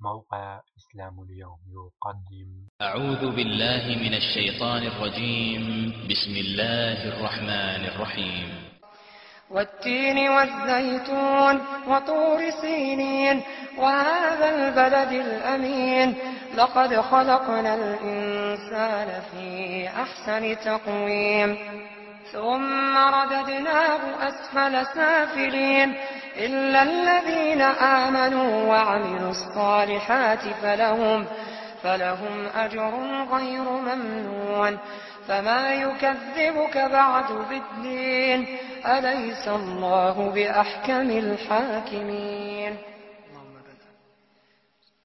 موقع إسلام اليوم يقدم. أعوذ بالله من الشيطان الرجيم. بسم الله الرحمن الرحيم. والتين والزيتون وطور سينين وهذا البلد الأمين لقد خلقنا الإنسان في أحسن تقويم ثم رددناه أسفل سافلين إلا الذين آمنوا وعملوا الصالحات فلهم أجر غير ممنون فما يكذبك بعد بالدين أليس الله بأحكم الحاكمين.